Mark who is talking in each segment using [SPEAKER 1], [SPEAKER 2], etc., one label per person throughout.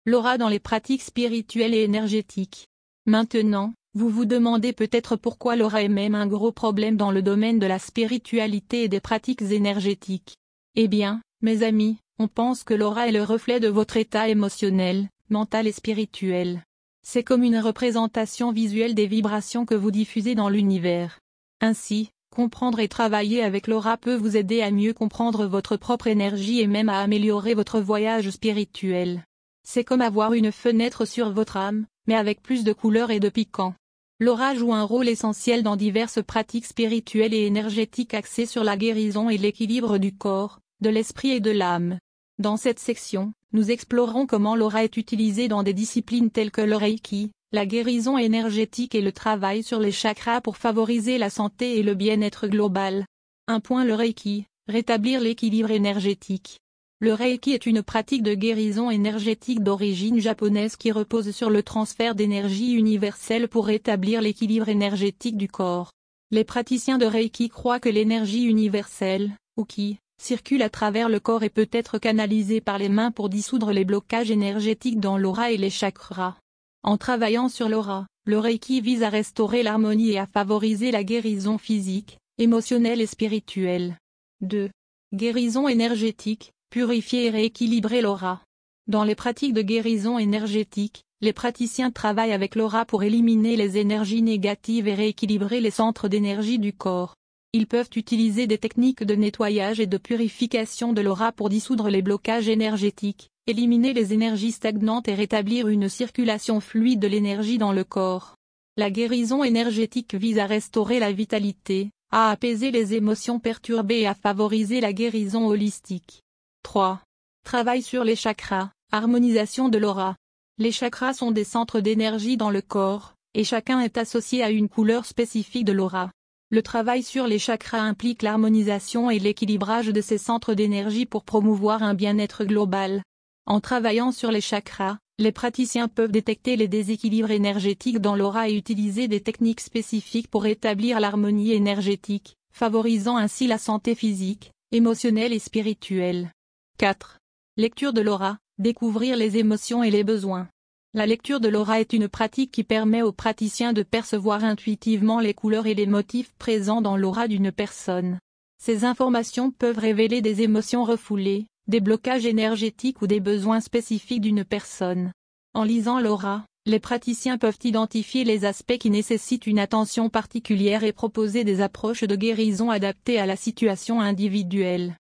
[SPEAKER 1] L'aura dans les pratiques spirituelles et énergétiques. Maintenant, vous vous demandez peut-être pourquoi l'aura est même un gros problème dans le domaine de la spiritualité et des pratiques énergétiques. Eh bien, mes amis, on pense que l'aura est le reflet de votre état émotionnel, mental et spirituel. C'est comme une représentation visuelle des vibrations que vous diffusez dans l'univers. Ainsi, comprendre et travailler avec l'aura peut vous aider à mieux comprendre votre propre énergie et même à améliorer votre voyage spirituel. C'est comme avoir une fenêtre sur votre âme, mais avec plus de couleurs et de piquant. L'aura joue un rôle essentiel dans diverses pratiques spirituelles et énergétiques axées sur la guérison et l'équilibre du corps, de l'esprit et de l'âme. Dans cette section, nous explorerons comment l'aura est utilisée dans des disciplines telles que le Reiki, la guérison énergétique et le travail sur les chakras pour favoriser la santé et le bien-être global. Le Reiki, rétablir l'équilibre énergétique. Le Reiki est une pratique de guérison énergétique d'origine japonaise qui repose sur le transfert d'énergie universelle pour rétablir l'équilibre énergétique du corps. Les praticiens de Reiki croient que l'énergie universelle, ou Ki, circule à travers le corps et peut être canalisée par les mains pour dissoudre les blocages énergétiques dans l'aura et les chakras. En travaillant sur l'aura, le Reiki vise à restaurer l'harmonie et à favoriser la guérison physique, émotionnelle et spirituelle. 2. Guérison énergétique. Purifier et rééquilibrer l'aura. Dans les pratiques de guérison énergétique, les praticiens travaillent avec l'aura pour éliminer les énergies négatives et rééquilibrer les centres d'énergie du corps. Ils peuvent utiliser des techniques de nettoyage et de purification de l'aura pour dissoudre les blocages énergétiques, éliminer les énergies stagnantes et rétablir une circulation fluide de l'énergie dans le corps. La guérison énergétique vise à restaurer la vitalité, à apaiser les émotions perturbées et à favoriser la guérison holistique. 3. Travail sur les chakras, harmonisation de l'aura. Les chakras sont des centres d'énergie dans le corps, et chacun est associé à une couleur spécifique de l'aura. Le travail sur les chakras implique l'harmonisation et l'équilibrage de ces centres d'énergie pour promouvoir un bien-être global. En travaillant sur les chakras, les praticiens peuvent détecter les déséquilibres énergétiques dans l'aura et utiliser des techniques spécifiques pour établir l'harmonie énergétique, favorisant ainsi la santé physique, émotionnelle et spirituelle. 4. Lecture de l'aura, découvrir les émotions et les besoins. La lecture de l'aura est une pratique qui permet aux praticiens de percevoir intuitivement les couleurs et les motifs présents dans l'aura d'une personne. Ces informations peuvent révéler des émotions refoulées, des blocages énergétiques ou des besoins spécifiques d'une personne. En lisant l'aura, les praticiens peuvent identifier les aspects qui nécessitent une attention particulière et proposer des approches de guérison adaptées à la situation individuelle.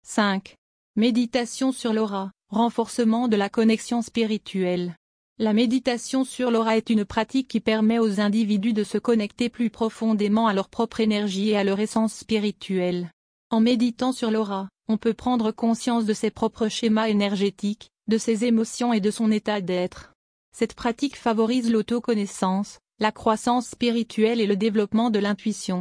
[SPEAKER 1] 5. Méditation sur l'aura, renforcement de la connexion spirituelle. La méditation sur l'aura est une pratique qui permet aux individus de se connecter plus profondément à leur propre énergie et à leur essence spirituelle. En méditant sur l'aura, on peut prendre conscience de ses propres schémas énergétiques, de ses émotions et de son état d'être. Cette pratique favorise l'autoconnaissance, la croissance spirituelle et le développement de l'intuition.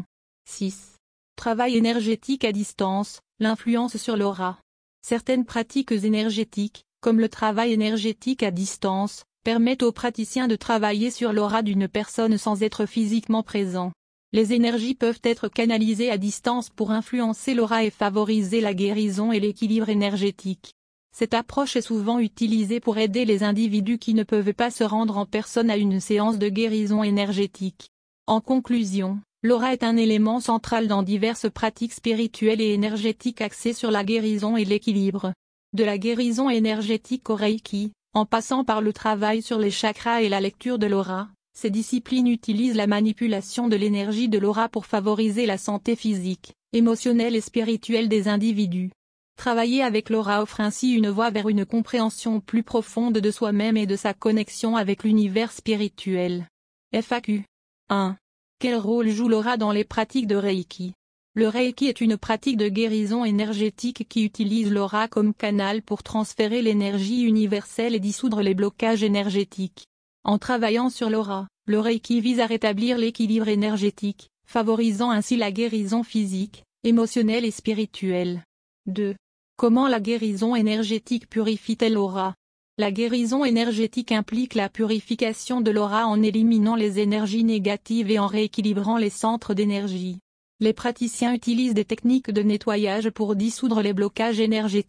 [SPEAKER 1] 6. Travail énergétique à distance, l'influence sur l'aura. Certaines pratiques énergétiques, comme le travail énergétique à distance, permettent aux praticiens de travailler sur l'aura d'une personne sans être physiquement présent. Les énergies peuvent être canalisées à distance pour influencer l'aura et favoriser la guérison et l'équilibre énergétique. Cette approche est souvent utilisée pour aider les individus qui ne peuvent pas se rendre en personne à une séance de guérison énergétique. En conclusion, l'aura est un élément central dans diverses pratiques spirituelles et énergétiques axées sur la guérison et l'équilibre. De la guérison énergétique au Reiki, en passant par le travail sur les chakras et la lecture de l'aura, ces disciplines utilisent la manipulation de l'énergie de l'aura pour favoriser la santé physique, émotionnelle et spirituelle des individus. Travailler avec l'aura offre ainsi une voie vers une compréhension plus profonde de soi-même et de sa connexion avec l'univers spirituel. FAQ 1. Quel rôle joue l'aura dans les pratiques de Reiki? Le Reiki est une pratique de guérison énergétique qui utilise l'aura comme canal pour transférer l'énergie universelle et dissoudre les blocages énergétiques. En travaillant sur l'aura, le Reiki vise à rétablir l'équilibre énergétique, favorisant ainsi la guérison physique, émotionnelle et spirituelle. 2. Comment la guérison énergétique purifie-t-elle l'aura? La guérison énergétique implique la purification de l'aura en éliminant les énergies négatives et en rééquilibrant les centres d'énergie. Les praticiens utilisent des techniques de nettoyage pour dissoudre les blocages énergétiques,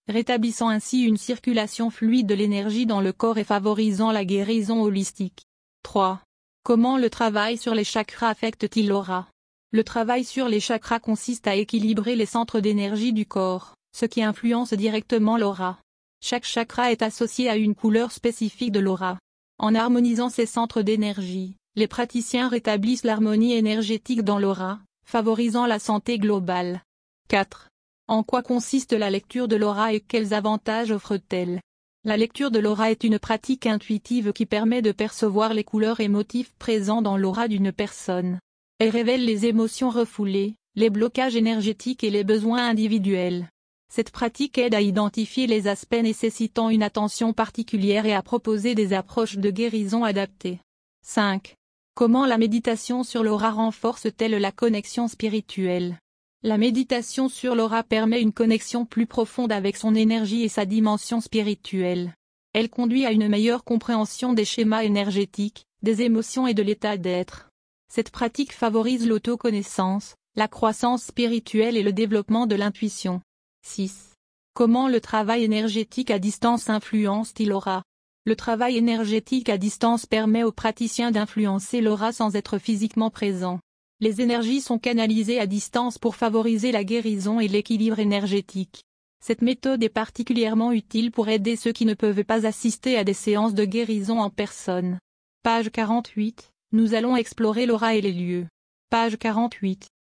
[SPEAKER 1] rétablissant ainsi une circulation fluide de l'énergie dans le corps et favorisant la guérison holistique. 3. Comment le travail sur les chakras affecte-t-il l'aura? Le travail sur les chakras consiste à équilibrer les centres d'énergie du corps, ce qui influence directement l'aura. Chaque chakra est associé à une couleur spécifique de l'aura. En harmonisant ces centres d'énergie, les praticiens rétablissent l'harmonie énergétique dans l'aura, favorisant la santé globale. 4. En quoi consiste la lecture de l'aura et quels avantages offre-t-elle? La lecture de l'aura est une pratique intuitive qui permet de percevoir les couleurs et motifs présents dans l'aura d'une personne. Elle révèle les émotions refoulées, les blocages énergétiques et les besoins individuels. Cette pratique aide à identifier les aspects nécessitant une attention particulière et à proposer des approches de guérison adaptées. 5. Comment la méditation sur l'aura renforce-t-elle la connexion spirituelle? La méditation sur l'aura permet une connexion plus profonde avec son énergie et sa dimension spirituelle. Elle conduit à une meilleure compréhension des schémas énergétiques, des émotions et de l'état d'être. Cette pratique favorise l'autoconnaissance, la croissance spirituelle et le développement de l'intuition. 6. Comment le travail énergétique à distance influence-t-il l'aura? Le travail énergétique à distance permet aux praticiens d'influencer l'aura sans être physiquement présents. Les énergies sont canalisées à distance pour favoriser la guérison et l'équilibre énergétique. Cette méthode est particulièrement utile pour aider ceux qui ne peuvent pas assister à des séances de guérison en personne. Page 48, nous allons explorer l'aura et les lieux. Page 48.